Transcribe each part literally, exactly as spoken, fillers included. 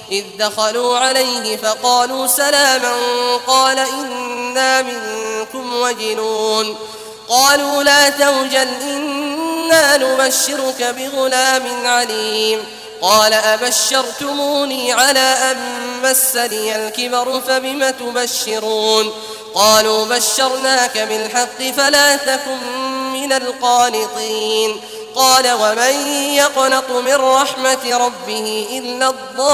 إذ دخلوا عليه فقالوا سلاما قال إنا منكم وجلون قالوا لا توجل إنا نبشرك بغلام عليم قال أبشرتموني على أن مسني الكبر فبم تبشرون قالوا بشرناك بالحق فلا تكن من القانطين قال ومن يقنط من رحمة ربه إلا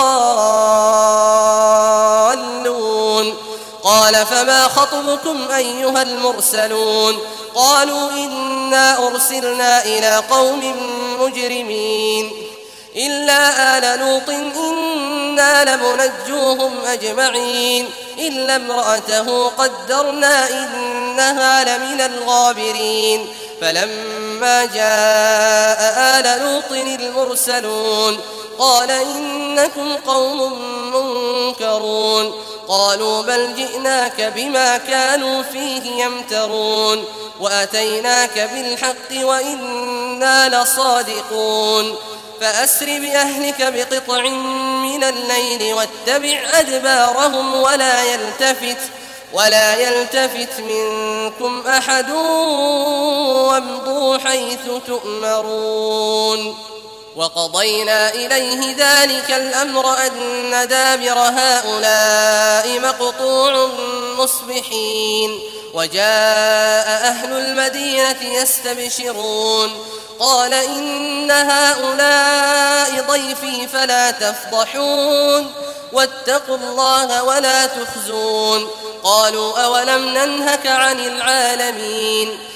الضالون قال فما خطبكم أيها المرسلون قالوا إنا أرسلنا إلى قوم مجرمين إلا آل لوط إنا لمنجوهم أجمعين إلا امرأته قدرنا إنها لمن الغابرين فلما جاء آل لوط المرسلون قال إنكم قوم منكرون قالوا بل جئناك بما كانوا فيه يمترون وأتيناك بالحق وإنا لصادقون فأسر بأهلك بقطع من الليل واتبع أدبارهم ولا يلتفت ولا يلتفت منكم أحد وامضوا حيث تؤمرون وقضينا إليه ذلك الأمر أن دابر هؤلاء مقطوع مصبحين وجاء أهل المدينة يستبشرون قال إن هؤلاء ضيفي فلا تفضحون واتقوا الله ولا تخزون قالوا أولم ننهك عن العالمين